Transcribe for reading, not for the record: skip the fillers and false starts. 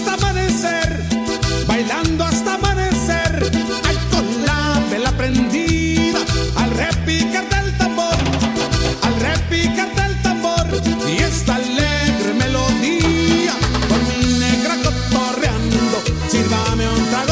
hasta amanecer, bailando hasta amanecer. Ay, con la vela prendida, al repicar del tambor, al repicar del tambor. Y esta alegre melodía, por mi negra cotorreando, sírvame un trago